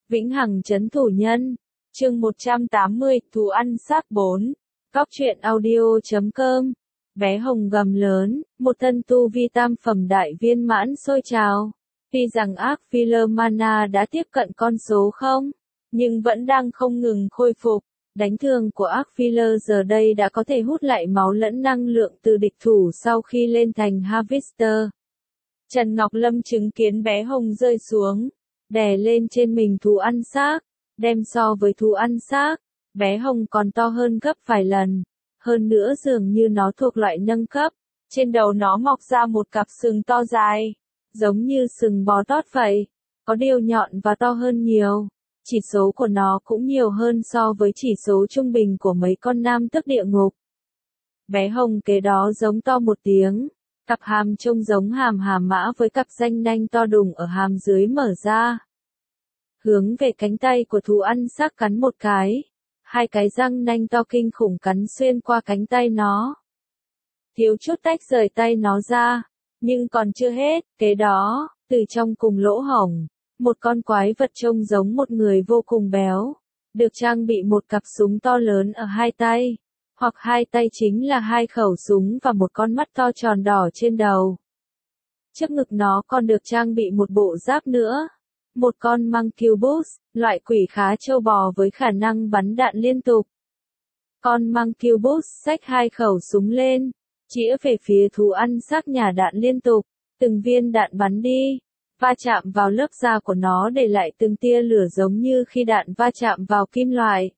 Vĩnh hằng trấn thủ nhân. Chương 180, thú ăn xác 4. Góc truyện audio.com. Bé Hồng gầm lớn, một thân tu vi tam phẩm đại viên mãn sôi trào. Tuy rằng ác filler mana đã tiếp cận con số 0, nhưng vẫn đang không ngừng khôi phục. Đánh thường của ác filler giờ đây đã có thể hút lại máu lẫn năng lượng từ địch thủ sau khi lên thành Harvester. Trần Ngọc Lâm chứng kiến bé Hồng rơi xuống, đè lên trên mình thú ăn xác, đem so với thú ăn xác, bé Hồng còn to hơn gấp vài lần. Hơn nữa dường như nó thuộc loại nâng cấp, trên đầu nó mọc ra một cặp sừng to dài, giống như sừng bò tót vậy, có điều nhọn và to hơn nhiều. Chỉ số của nó cũng nhiều hơn so với chỉ số trung bình của mấy con nam tước địa ngục. Bé Hồng kế đó giống to một tiếng, cặp hàm trông giống hàm mã với cặp ranh nanh to đùng ở hàm dưới mở ra. Hướng về cánh tay của thú ăn xác cắn một cái, hai cái răng nanh to kinh khủng cắn xuyên qua cánh tay nó. Thiếu chút tách rời tay nó ra, nhưng còn chưa hết, kế đó, từ trong cùng lỗ hổng, một con quái vật trông giống một người vô cùng béo, được trang bị một cặp súng to lớn ở hai tay, hoặc hai tay chính là hai khẩu súng và một con mắt to tròn đỏ trên đầu. Trước ngực nó còn được trang bị một bộ giáp nữa, một con Mancubus, loại quỷ khá trâu bò với khả năng bắn đạn liên tục. Con Mancubus xách hai khẩu súng lên, chĩa về phía thú ăn xác nhả đạn liên tục, từng viên đạn bắn đi, va chạm vào lớp da của nó để lại từng tia lửa giống như khi đạn va chạm vào kim loại.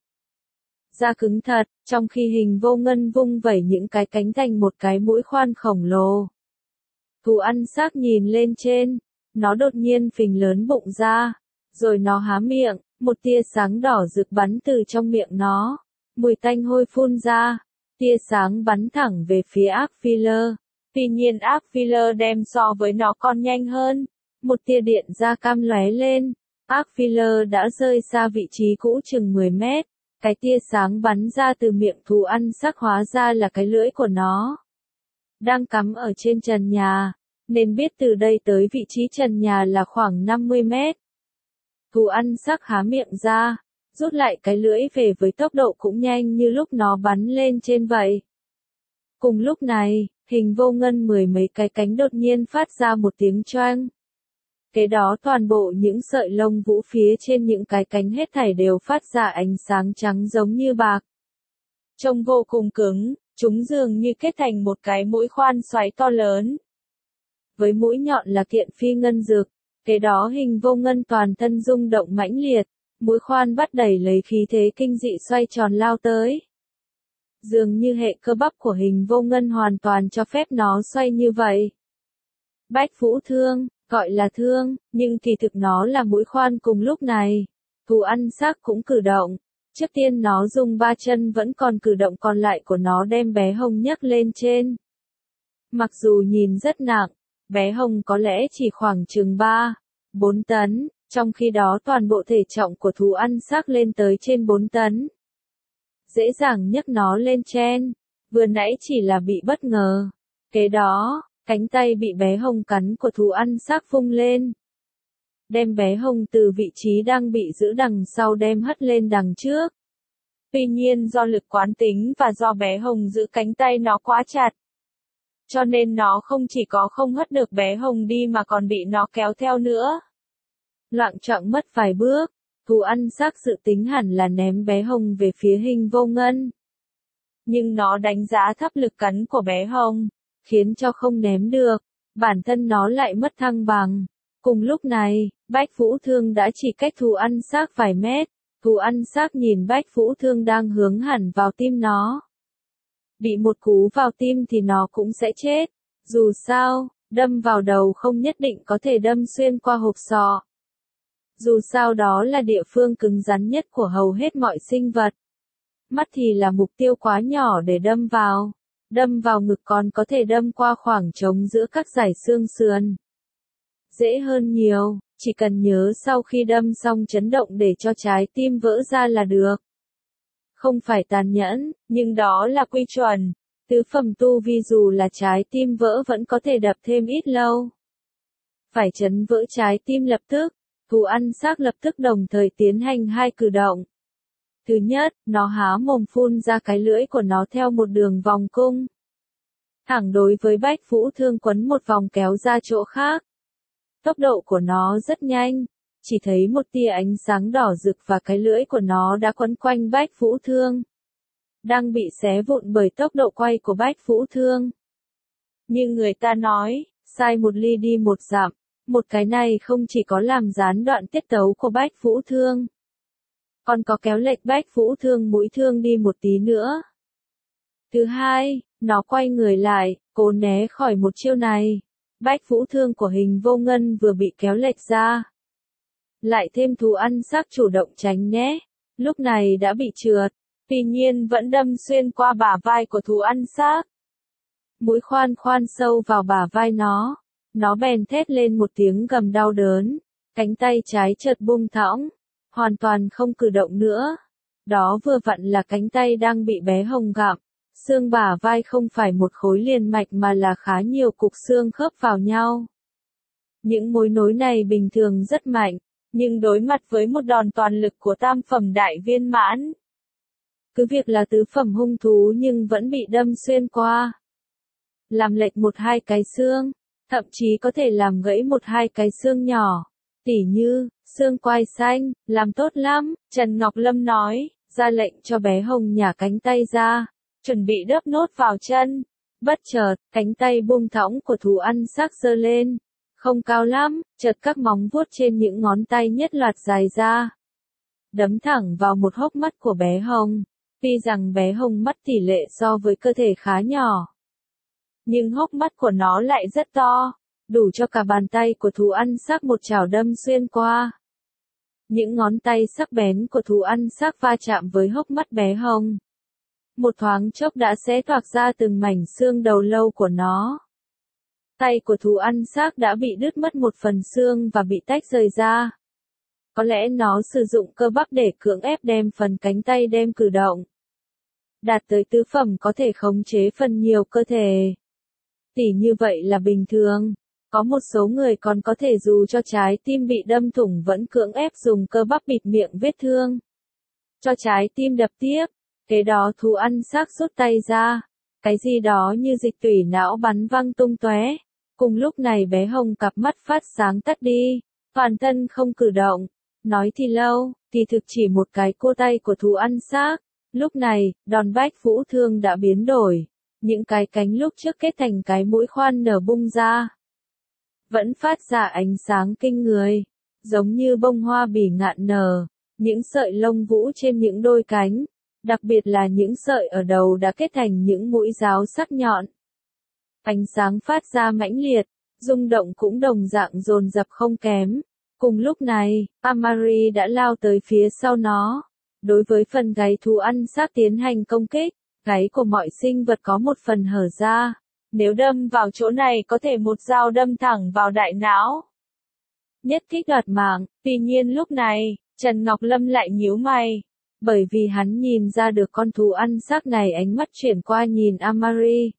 Da cứng thật, trong khi Hình Vô Ngân vung vẩy những cái cánh thành một cái mũi khoan khổng lồ. Thú ăn xác nhìn lên trên, nó đột nhiên phình lớn bụng ra, rồi nó há miệng, một tia sáng đỏ rực bắn từ trong miệng nó, mùi tanh hôi phun ra, tia sáng bắn thẳng về phía ác filler. Tuy nhiên ác filler đem so với nó còn nhanh hơn, một tia điện da cam lóe lên, ác filler đã rơi xa vị trí cũ chừng 10 mét, cái tia sáng bắn ra từ miệng thú ăn xác hóa ra là cái lưỡi của nó. Đang cắm ở trên trần nhà, nên biết từ đây tới vị trí trần nhà là khoảng 50 mét. Thú ăn xác há miệng ra, rút lại cái lưỡi về với tốc độ cũng nhanh như lúc nó bắn lên trên vậy. Cùng lúc này, Hình Vô Ngân mười mấy cái cánh đột nhiên phát ra một tiếng choang. Kế đó toàn bộ những sợi lông vũ phía trên những cái cánh hết thảy đều phát ra ánh sáng trắng giống như bạc. Trông vô cùng cứng, chúng dường như kết thành một cái mũi khoan xoáy to lớn. Với mũi nhọn là kiện phi ngân dược, kế đó Hình Vô Ngân toàn thân rung động mãnh liệt, mũi khoan bắt đẩy lấy khí thế kinh dị xoay tròn lao tới. Dường như hệ cơ bắp của Hình Vô Ngân hoàn toàn cho phép nó xoay như vậy. Bách Vũ Thương, gọi là thương, nhưng kỳ thực nó là mũi khoan cùng lúc này. Thú ăn xác cũng cử động. Trước tiên nó dùng ba chân vẫn còn cử động còn lại của nó đem bé Hồng nhấc lên trên. Mặc dù nhìn rất nặng, bé Hồng có lẽ chỉ khoảng chừng 3-4 tấn, trong khi đó toàn bộ thể trọng của thú ăn xác lên tới trên 4 tấn. Dễ dàng nhấc nó lên trên, vừa nãy chỉ là bị bất ngờ. Kế đó, cánh tay bị bé Hồng cắn của thú ăn xác vung lên. Đem bé Hồng từ vị trí đang bị giữ đằng sau đem hất lên đằng trước. Tuy nhiên do lực quán tính và do bé Hồng giữ cánh tay nó quá chặt, cho nên nó không chỉ có không hất được bé Hồng đi mà còn bị nó kéo theo nữa. Loạng choạng mất vài bước, thú ăn xác dự tính hẳn là ném bé Hồng về phía Hình Vô Ngân. Nhưng nó đánh giá thấp lực cắn của bé Hồng, khiến cho không ném được, bản thân nó lại mất thăng bằng. Cùng lúc này, Bách Vũ Thương đã chỉ cách thú ăn xác vài mét, thú ăn xác nhìn Bách Vũ Thương đang hướng hẳn vào tim nó. Bị một cú vào tim thì nó cũng sẽ chết, dù sao, đâm vào đầu không nhất định có thể đâm xuyên qua hộp sọ. Dù sao đó là địa phương cứng rắn nhất của hầu hết mọi sinh vật. Mắt thì là mục tiêu quá nhỏ để đâm vào ngực còn có thể đâm qua khoảng trống giữa các dải xương sườn. Dễ hơn nhiều, chỉ cần nhớ sau khi đâm xong chấn động để cho trái tim vỡ ra là được. Không phải tàn nhẫn, nhưng đó là quy chuẩn. Tứ phẩm tu vi dù là trái tim vỡ vẫn có thể đập thêm ít lâu. Phải chấn vỡ trái tim lập tức, thú ăn xác lập tức đồng thời tiến hành hai cử động. Thứ nhất, nó há mồm phun ra cái lưỡi của nó theo một đường vòng cung. Thẳng đối với Bách Vũ Thương quấn một vòng kéo ra chỗ khác. Tốc độ của nó rất nhanh, chỉ thấy một tia ánh sáng đỏ rực và cái lưỡi của nó đã quấn quanh Bách Vũ Thương. Đang bị xé vụn bởi tốc độ quay của Bách Vũ Thương. Như người ta nói, sai một ly đi một dặm, một cái này không chỉ có làm gián đoạn tiết tấu của Bách Vũ Thương, còn có kéo lệch Bách Vũ Thương mũi thương đi một tí nữa. Thứ hai, nó quay người lại, cố né khỏi một chiêu này. Bách Vũ Thương của Hình Vô Ngân vừa bị kéo lệch ra. Lại thêm thú ăn xác chủ động tránh né, lúc này đã bị trượt, tuy nhiên vẫn đâm xuyên qua bả vai của thú ăn xác. Mũi khoan sâu vào bả vai nó bèn thét lên một tiếng gầm đau đớn, cánh tay trái chợt buông thõng, hoàn toàn không cử động nữa. Đó vừa vặn là cánh tay đang bị bé Hồng gặm. Xương bả vai không phải một khối liền mạch mà là khá nhiều cục xương khớp vào nhau. Những mối nối này bình thường rất mạnh, nhưng đối mặt với một đòn toàn lực của tam phẩm đại viên mãn. Cứ việc là tứ phẩm hung thú nhưng vẫn bị đâm xuyên qua. Làm lệch một hai cái xương, thậm chí có thể làm gãy một hai cái xương nhỏ. Tỉ như, xương quai xanh, làm tốt lắm, Trần Ngọc Lâm nói, ra lệnh cho bé Hồng nhả cánh tay ra. Chuẩn bị đớp nốt vào chân. Bất chợt, cánh tay buông thõng của thú ăn xác giơ lên. Không cao lắm, chợt các móng vuốt trên những ngón tay nhất loạt dài ra. Đấm thẳng vào một hốc mắt của bé Hồng. Tuy rằng bé Hồng mắt tỷ lệ so với cơ thể khá nhỏ, nhưng hốc mắt của nó lại rất to, đủ cho cả bàn tay của thú ăn xác một chảo đâm xuyên qua. Những ngón tay sắc bén của thú ăn xác va chạm với hốc mắt bé Hồng. Một thoáng chốc đã xé toạc ra từng mảnh xương đầu lâu của nó. Tay của thú ăn xác đã bị đứt mất một phần xương và bị tách rời ra. Có lẽ nó sử dụng cơ bắp để cưỡng ép đem phần cánh tay đem cử động. Đạt tới tứ phẩm có thể khống chế phần nhiều cơ thể. Tỉ như vậy là bình thường. Có một số người còn có thể dù cho trái tim bị đâm thủng vẫn cưỡng ép dùng cơ bắp bịt miệng vết thương, cho trái tim đập tiếp. Kế đó thú ăn xác rút tay ra, cái gì đó như dịch tủy não bắn văng tung tóe. Cùng lúc này bé Hồng cặp mắt phát sáng tắt đi, toàn thân không cử động. Nói thì lâu, thì thực chỉ một cái cô tay của thú ăn xác. Lúc này, đòn Bách Vũ Thương đã biến đổi. Những cái cánh lúc trước kết thành cái mũi khoan nở bung ra. Vẫn phát ra ánh sáng kinh người, giống như bông hoa bỉ ngạn nở. Những sợi lông vũ trên những đôi cánh, đặc biệt là những sợi ở đầu đã kết thành những mũi giáo sắc nhọn. Ánh sáng phát ra mãnh liệt, rung động cũng đồng dạng dồn dập không kém. Cùng lúc này, Amari đã lao tới phía sau nó. Đối với phần gáy thú ăn xác tiến hành công kích, gáy của mọi sinh vật có một phần hở ra. Nếu đâm vào chỗ này có thể một dao đâm thẳng vào đại não. Nhất kích đoạt mạng, tuy nhiên lúc này, Trần Ngọc Lâm lại nhíu mày. Bởi vì hắn nhìn ra được con thú ăn xác này ánh mắt chuyển qua nhìn Amari.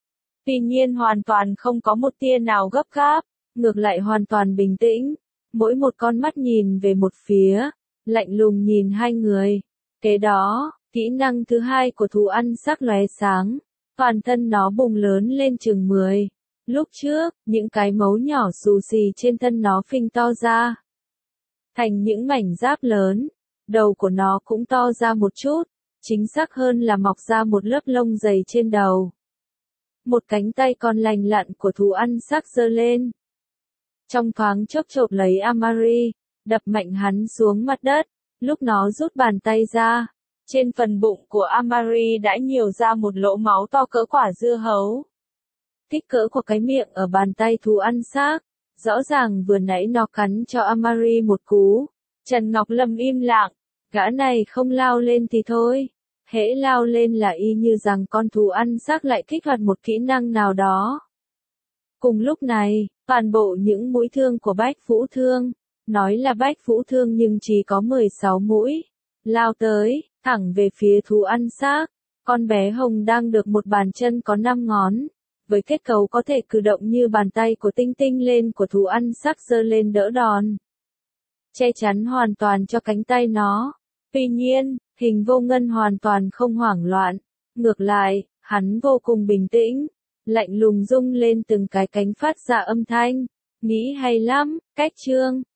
Tuy nhiên hoàn toàn không có một tia nào gấp gáp, ngược lại hoàn toàn bình tĩnh. Mỗi một con mắt nhìn về một phía, lạnh lùng nhìn hai người. Kế đó, kỹ năng thứ hai của thú ăn xác lóe sáng, toàn thân nó bùng lớn lên chừng 10. Lúc trước, những cái mấu nhỏ xù xì trên thân nó phình to ra, thành những mảnh giáp lớn. Đầu của nó cũng to ra một chút, chính xác hơn là mọc ra một lớp lông dày trên đầu. Một cánh tay còn lành lặn của thú ăn xác giơ lên. Trong thoáng chốc chộp lấy Amari, đập mạnh hắn xuống mặt đất. Lúc nó rút bàn tay ra, trên phần bụng của Amari đã nhiều ra một lỗ máu to cỡ quả dưa hấu. Kích cỡ của cái miệng ở bàn tay thú ăn xác, rõ ràng vừa nãy nó cắn cho Amari một cú. Trần Ngọc Lâm im lặng, gã này không lao lên thì thôi. Hễ lao lên là y như rằng con thú ăn xác lại kích hoạt một kỹ năng nào đó. Cùng lúc này, toàn bộ những mũi thương của Bách Vũ Thương, nói là Bách Vũ Thương nhưng chỉ có 16 mũi, lao tới, thẳng về phía thú ăn xác. Con bé Hồng đang được một bàn chân có 5 ngón, với kết cấu có thể cử động như bàn tay của Tinh Tinh lên của thú ăn xác giơ lên đỡ đòn. che chắn hoàn toàn cho cánh tay nó. Tuy nhiên, Hình Vô Ngân hoàn toàn không hoảng loạn. Ngược lại, hắn vô cùng bình tĩnh, lạnh lùng rung lên từng cái cánh phát ra âm thanh. Nghĩ hay lắm, cách chương.